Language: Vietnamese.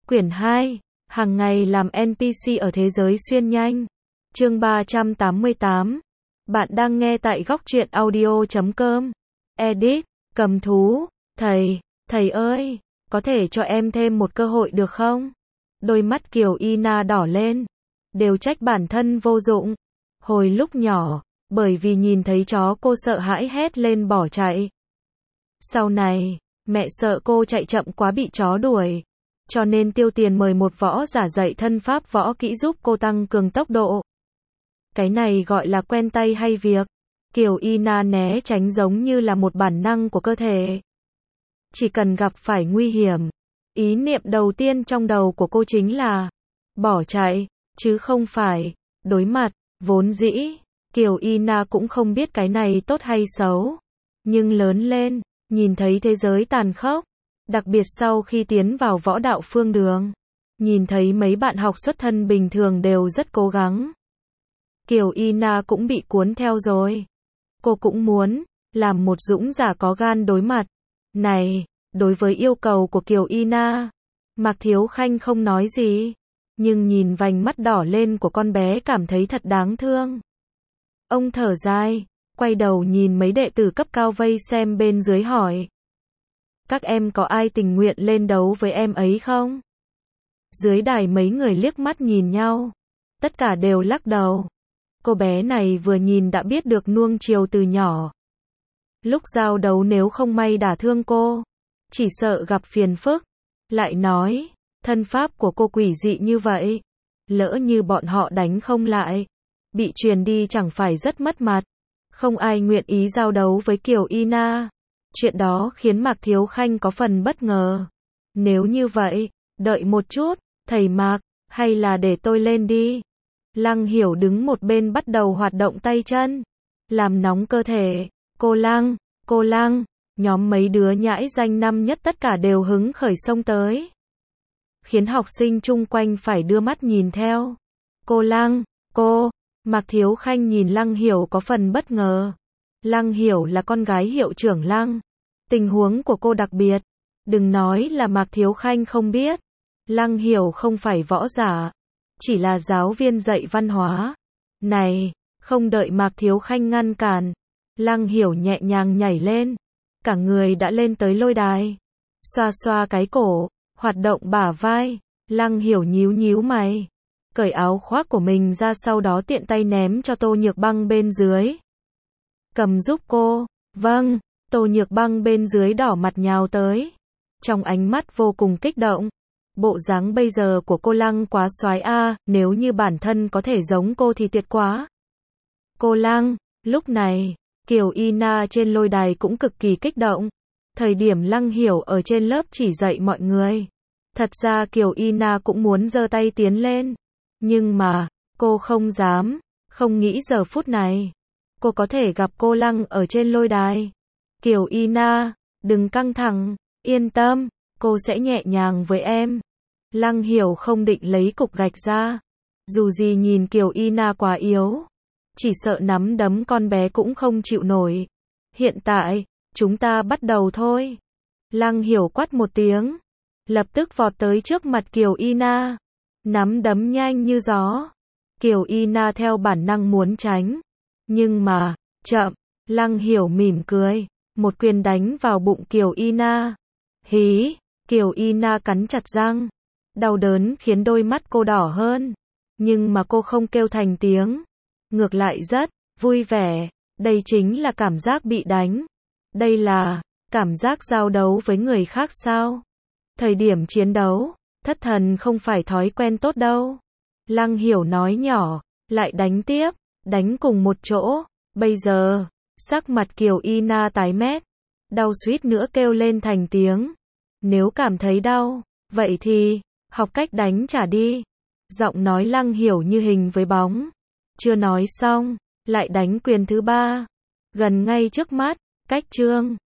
Quyển 2, hàng ngày làm NPC ở thế giới xuyên nhanh. Chương 388. Bạn đang nghe tại góc truyện audio.com. Edit, cầm thú, thầy ơi, có thể cho em thêm một cơ hội được không? Đôi mắt Kiều Y Na đỏ lên, đều trách bản thân vô dụng. Hồi lúc nhỏ, bởi vì nhìn thấy chó cô sợ hãi hét lên bỏ chạy. Sau này, mẹ sợ cô chạy chậm quá bị chó đuổi, cho nên tiêu tiền mời một võ giả dạy thân pháp võ kỹ giúp cô tăng cường tốc độ. Cái này gọi là quen tay hay việc. Kiều Y Na né tránh giống như là một bản năng của cơ thể. Chỉ cần gặp phải nguy hiểm, ý niệm đầu tiên trong đầu của cô chính là bỏ chạy, chứ không phải đối mặt. Vốn dĩ, Kiều Y Na cũng không biết cái này tốt hay xấu. Nhưng lớn lên, nhìn thấy thế giới tàn khốc, đặc biệt sau khi tiến vào võ đạo phương đường, nhìn thấy mấy bạn học xuất thân bình thường đều rất cố gắng, Kiều Y Na cũng bị cuốn theo rồi. Cô cũng muốn làm một dũng giả có gan đối mặt. Này, đối với yêu cầu của Kiều Y Na, Mạc Thiếu Khanh không nói gì, nhưng nhìn vành mắt đỏ lên của con bé cảm thấy thật đáng thương. Ông thở dài, quay đầu nhìn mấy đệ tử cấp cao vây xem bên dưới hỏi: các em có ai tình nguyện lên đấu với em ấy không? Dưới đài mấy người liếc mắt nhìn nhau, tất cả đều lắc đầu. Cô bé này vừa nhìn đã biết được nuông chiều từ nhỏ. Lúc giao đấu nếu không may đả thương cô, chỉ sợ gặp phiền phức. Lại nói, thân pháp của cô quỷ dị như vậy, lỡ như bọn họ đánh không lại, bị truyền đi chẳng phải rất mất mặt. Không ai nguyện ý giao đấu với Kiều Y Na. Chuyện đó khiến Mạc Thiếu Khanh có phần bất ngờ. Nếu như vậy, đợi một chút, thầy Mạc, hay là để tôi lên đi. Lăng Hiểu đứng một bên bắt đầu hoạt động tay chân, làm nóng cơ thể. Cô Lăng, nhóm mấy đứa nhãi danh năm nhất tất cả đều hứng khởi xông tới, khiến học sinh chung quanh phải đưa mắt nhìn theo. Mạc Thiếu Khanh nhìn Lăng Hiểu có phần bất ngờ. Lăng Hiểu là con gái hiệu trưởng Lăng. Tình huống của cô đặc biệt. Đừng nói là Mạc Thiếu Khanh không biết. Lăng Hiểu không phải võ giả, chỉ là giáo viên dạy văn hóa. Này, không đợi Mạc Thiếu Khanh ngăn cản, Lăng Hiểu nhẹ nhàng nhảy lên. Cả người đã lên tới lôi đài. Xoa xoa cái cổ, hoạt động bả vai. Lăng Hiểu nhíu nhíu mày, cởi áo khoác của mình ra, sau đó tiện tay ném cho Tô Nhược Băng bên dưới. Cầm giúp cô. Vâng. Tô Nhược Băng bên dưới đỏ mặt nhào tới, trong ánh mắt vô cùng kích động. Bộ dáng bây giờ của cô Lăng quá soái a, nếu như bản thân có thể giống cô thì tuyệt quá. Cô Lăng, lúc này, Kiều Y Na trên lôi đài cũng cực kỳ kích động. Thời điểm Lăng Hiểu ở trên lớp chỉ dạy mọi người, thật ra Kiều Y Na cũng muốn giơ tay tiến lên, nhưng mà cô không dám, không nghĩ giờ phút này cô có thể gặp cô Lăng ở trên lôi đài. Kiều Y Na, đừng căng thẳng, yên tâm, cô sẽ nhẹ nhàng với em. Lăng Hiểu không định lấy cục gạch ra, dù gì nhìn Kiều Y Na quá yếu, chỉ sợ nắm đấm con bé cũng không chịu nổi. Hiện tại, chúng ta bắt đầu thôi. Lăng Hiểu quát một tiếng, lập tức vọt tới trước mặt Kiều Y Na, nắm đấm nhanh như gió. Kiều Y Na theo bản năng muốn tránh, nhưng mà, chậm. Lăng Hiểu mỉm cười, một quyền đánh vào bụng Kiều Y Na. Hí, Kiều Y Na cắn chặt răng, đau đớn khiến đôi mắt cô đỏ hơn, nhưng mà cô không kêu thành tiếng, ngược lại rất vui vẻ. Đây chính là cảm giác bị đánh. Đây là cảm giác giao đấu với người khác sao? Thời điểm chiến đấu, thất thần không phải thói quen tốt đâu. Lăng Hiểu nói nhỏ, lại đánh tiếp, đánh cùng một chỗ. Bây giờ, sắc mặt Kiều Y Na tái mét, đau suýt nữa kêu lên thành tiếng. Nếu cảm thấy đau, vậy thì học cách đánh trả đi. Giọng nói Lăng Hiểu như hình với bóng. Chưa nói xong, lại đánh quyền thứ ba, gần ngay trước mắt. Cách chương